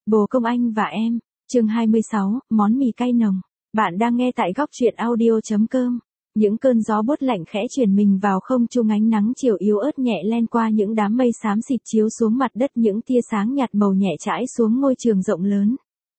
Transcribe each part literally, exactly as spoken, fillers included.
Bồ công anh và em, chương hai mươi sáu, món mì cay nồng. Bạn đang nghe tại góc truyện audio.com. Những cơn gió buốt lạnh khẽ truyền mình vào không trung, ánh nắng chiều yếu ớt nhẹ len qua những đám mây xám xịt chiếu xuống mặt đất, những tia sáng nhạt màu nhẹ trải xuống ngôi trường rộng lớn.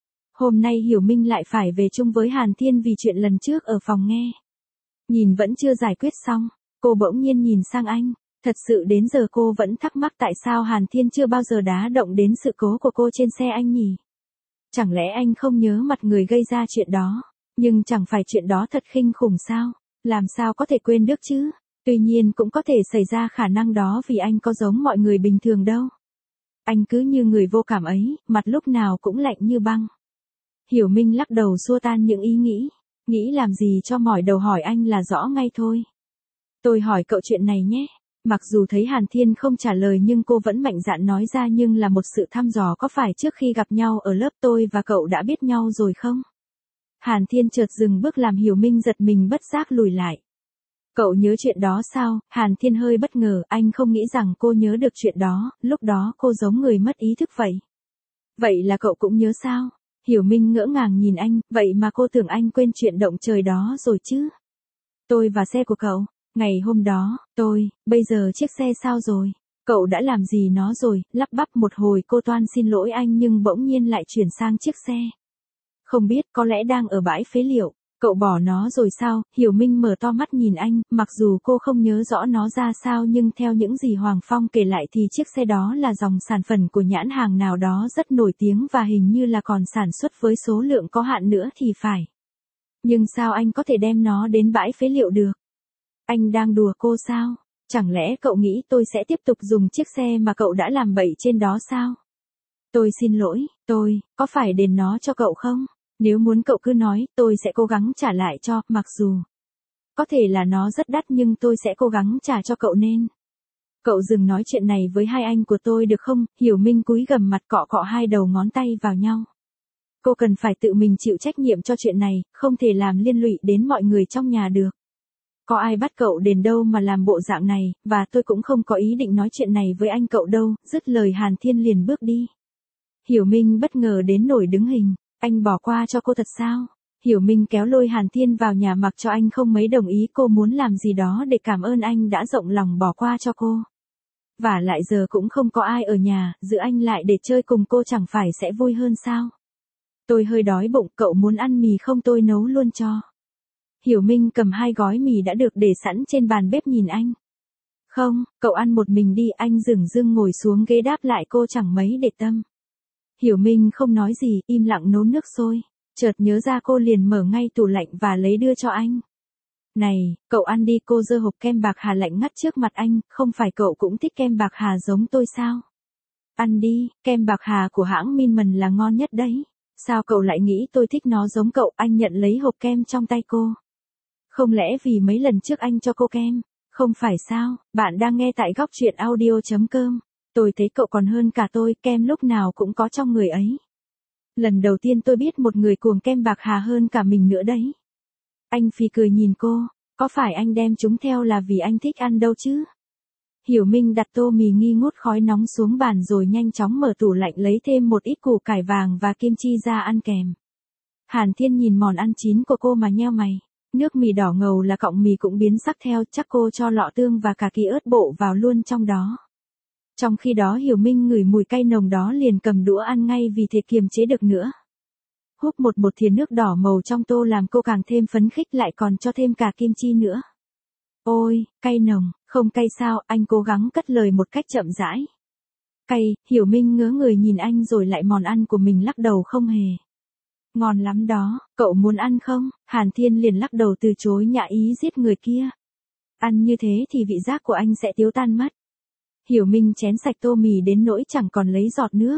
Hôm nay Hiểu Minh lại phải về chung với Hàn Thiên vì chuyện lần trước ở phòng nghe. Nhìn vẫn chưa giải quyết xong, cô bỗng nhiên nhìn sang anh. Thật sự đến giờ cô vẫn thắc mắc tại sao Hàn Thiên chưa bao giờ đá động đến sự cố của cô trên xe anh nhỉ? Chẳng lẽ anh không nhớ mặt người gây ra chuyện đó? Nhưng chẳng phải chuyện đó thật kinh khủng sao? Làm sao có thể quên được chứ? Tuy nhiên cũng có thể xảy ra khả năng đó vì anh có giống mọi người bình thường đâu. Anh cứ như người vô cảm ấy, mặt lúc nào cũng lạnh như băng. Hiểu Minh lắc đầu xua tan những ý nghĩ. Nghĩ làm gì cho mỏi đầu, hỏi anh là rõ ngay thôi. Tôi hỏi cậu chuyện này nhé. Mặc dù thấy Hàn Thiên không trả lời nhưng cô vẫn mạnh dạn nói ra, nhưng là một sự thăm dò, có phải trước khi gặp nhau ở lớp tôi và cậu đã biết nhau rồi không? Hàn Thiên chợt dừng bước làm Hiểu Minh giật mình bất giác lùi lại. Cậu nhớ chuyện đó sao? Hàn Thiên hơi bất ngờ, anh không nghĩ rằng cô nhớ được chuyện đó, lúc đó cô giống người mất ý thức vậy. Vậy là cậu cũng nhớ sao? Hiểu Minh ngỡ ngàng nhìn anh, vậy mà cô tưởng anh quên chuyện động trời đó rồi chứ? Tôi và xe của cậu. Ngày hôm đó, tôi, bây giờ chiếc xe sao rồi? Cậu đã làm gì nó rồi? Lắp bắp một hồi cô toan xin lỗi anh nhưng bỗng nhiên lại chuyển sang chiếc xe. Không biết, có lẽ đang ở bãi phế liệu. Cậu bỏ nó rồi sao? Hiểu Minh mở to mắt nhìn anh, mặc dù cô không nhớ rõ nó ra sao nhưng theo những gì Hoàng Phong kể lại thì chiếc xe đó là dòng sản phẩm của nhãn hàng nào đó rất nổi tiếng và hình như là còn sản xuất với số lượng có hạn nữa thì phải. Nhưng sao anh có thể đem nó đến bãi phế liệu được? Anh đang đùa cô sao? Chẳng lẽ cậu nghĩ tôi sẽ tiếp tục dùng chiếc xe mà cậu đã làm bậy trên đó sao? Tôi xin lỗi, tôi, có phải đền nó cho cậu không? Nếu muốn cậu cứ nói, tôi sẽ cố gắng trả lại cho, mặc dù có thể là nó rất đắt nhưng tôi sẽ cố gắng trả cho cậu nên. Cậu dừng nói chuyện này với hai anh của tôi được không? Hiểu Minh cúi gằm mặt cọ cọ hai đầu ngón tay vào nhau. Cô cần phải tự mình chịu trách nhiệm cho chuyện này, không thể làm liên lụy đến mọi người trong nhà được. Có ai bắt cậu đền đâu mà làm bộ dạng này, và tôi cũng không có ý định nói chuyện này với anh cậu đâu. Dứt lời Hàn Thiên liền bước đi. Hiểu Minh bất ngờ đến nổi đứng hình. Anh bỏ qua cho cô thật sao? Hiểu Minh kéo lôi Hàn Thiên vào nhà mặc cho anh không mấy đồng ý, cô muốn làm gì đó để cảm ơn anh đã rộng lòng bỏ qua cho cô. Và lại giờ cũng không có ai ở nhà, giữ anh lại để chơi cùng cô chẳng phải sẽ vui hơn sao? Tôi hơi đói bụng, cậu muốn ăn mì không, tôi nấu luôn cho. Hiểu Minh cầm hai gói mì đã được để sẵn trên bàn bếp nhìn anh. Không, cậu ăn một mình đi, anh dửng dưng ngồi xuống ghế đáp lại cô chẳng mấy để tâm. Hiểu Minh không nói gì, im lặng nấu nước sôi. Chợt nhớ ra cô liền mở ngay tủ lạnh và lấy đưa cho anh. Này, cậu ăn đi, cô giơ hộp kem bạc hà lạnh ngắt trước mặt anh, không phải cậu cũng thích kem bạc hà giống tôi sao? Ăn đi, kem bạc hà của hãng Minman là ngon nhất đấy. Sao cậu lại nghĩ tôi thích nó giống cậu? Anh nhận lấy hộp kem trong tay cô. Không lẽ vì mấy lần trước anh cho cô kem? Không phải sao? Bạn đang nghe tại góc truyện audio.com. Tôi thấy cậu còn hơn cả tôi, kem lúc nào cũng có trong người ấy. Lần đầu tiên tôi biết một người cuồng kem bạc hà hơn cả mình nữa đấy. Anh phì cười nhìn cô, có phải anh đem chúng theo là vì anh thích ăn đâu chứ? Hiểu Minh đặt tô mì nghi ngút khói nóng xuống bàn rồi nhanh chóng mở tủ lạnh lấy thêm một ít củ cải vàng và kim chi ra ăn kèm. Hàn Thiên nhìn món ăn chín của cô mà nheo mày. Nước mì đỏ ngầu là cọng mì cũng biến sắc theo, chắc cô cho lọ tương và cả kỳ ớt bộ vào luôn trong đó. Trong khi đó Hiểu Minh ngửi mùi cay nồng đó liền cầm đũa ăn ngay vì thể kiềm chế được nữa. Húp một một thìa nước đỏ màu trong tô làm cô càng thêm phấn khích, lại còn cho thêm cả kim chi nữa. Ôi, cay nồng, không cay sao? Anh cố gắng cất lời một cách chậm rãi. Cay, Hiểu Minh ngớ người nhìn anh rồi lại món ăn của mình lắc đầu không hề. Ngon lắm đó, cậu muốn ăn không? Hàn Thiên liền lắc đầu từ chối, nhã ý giết người kia. Ăn như thế thì vị giác của anh sẽ tiêu tan mất. Hiểu Minh chén sạch tô mì đến nỗi chẳng còn lấy giọt nước.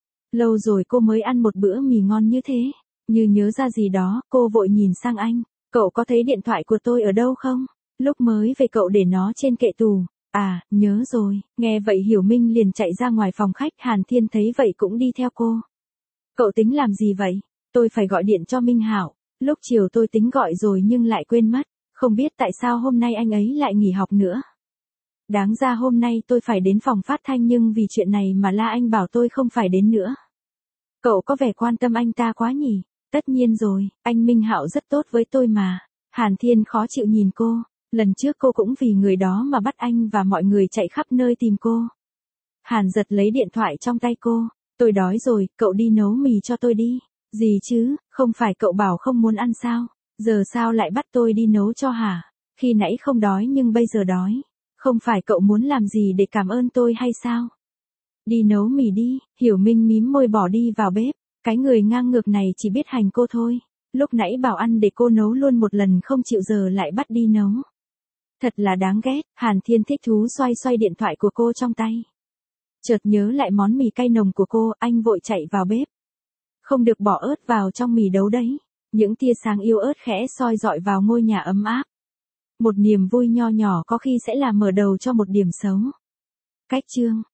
Lâu rồi cô mới ăn một bữa mì ngon như thế. Như nhớ ra gì đó, cô vội nhìn sang anh. Cậu có thấy điện thoại của tôi ở đâu không? Lúc mới về cậu để nó trên kệ tủ. À, nhớ rồi. Nghe vậy Hiểu Minh liền chạy ra ngoài phòng khách. Hàn Thiên thấy vậy cũng đi theo cô. Cậu tính làm gì vậy? Tôi phải gọi điện cho Minh Hảo. Lúc chiều tôi tính gọi rồi nhưng lại quên mất. Không biết tại sao hôm nay anh ấy lại nghỉ học nữa. Đáng ra hôm nay tôi phải đến phòng phát thanh nhưng vì chuyện này mà la anh bảo tôi không phải đến nữa. Cậu có vẻ quan tâm anh ta quá nhỉ? Tất nhiên rồi, anh Minh Hạo rất tốt với tôi mà. Hàn Thiên khó chịu nhìn cô, lần trước cô cũng vì người đó mà bắt anh và mọi người chạy khắp nơi tìm cô. Hàn giật lấy điện thoại trong tay cô, tôi đói rồi, cậu đi nấu mì cho tôi đi. Gì chứ, không phải cậu bảo không muốn ăn sao? Giờ sao lại bắt tôi đi nấu cho hả? Khi nãy không đói nhưng bây giờ đói. Không phải cậu muốn làm gì để cảm ơn tôi hay sao? Đi nấu mì đi, Hiểu Minh mím môi bỏ đi vào bếp. Cái người ngang ngược này chỉ biết hành cô thôi. Lúc nãy bảo ăn để cô nấu luôn một lần không chịu giờ lại bắt đi nấu. Thật là đáng ghét, Hàn Thiên thích thú xoay xoay điện thoại của cô trong tay. Chợt nhớ lại món mì cay nồng của cô, anh vội chạy vào bếp. Không được bỏ ớt vào trong mì đấu đấy. Những tia sáng yêu ớt khẽ soi dọi vào ngôi nhà ấm áp. Một niềm vui nho nhỏ có khi sẽ là mở đầu cho một điểm xấu. Cách chương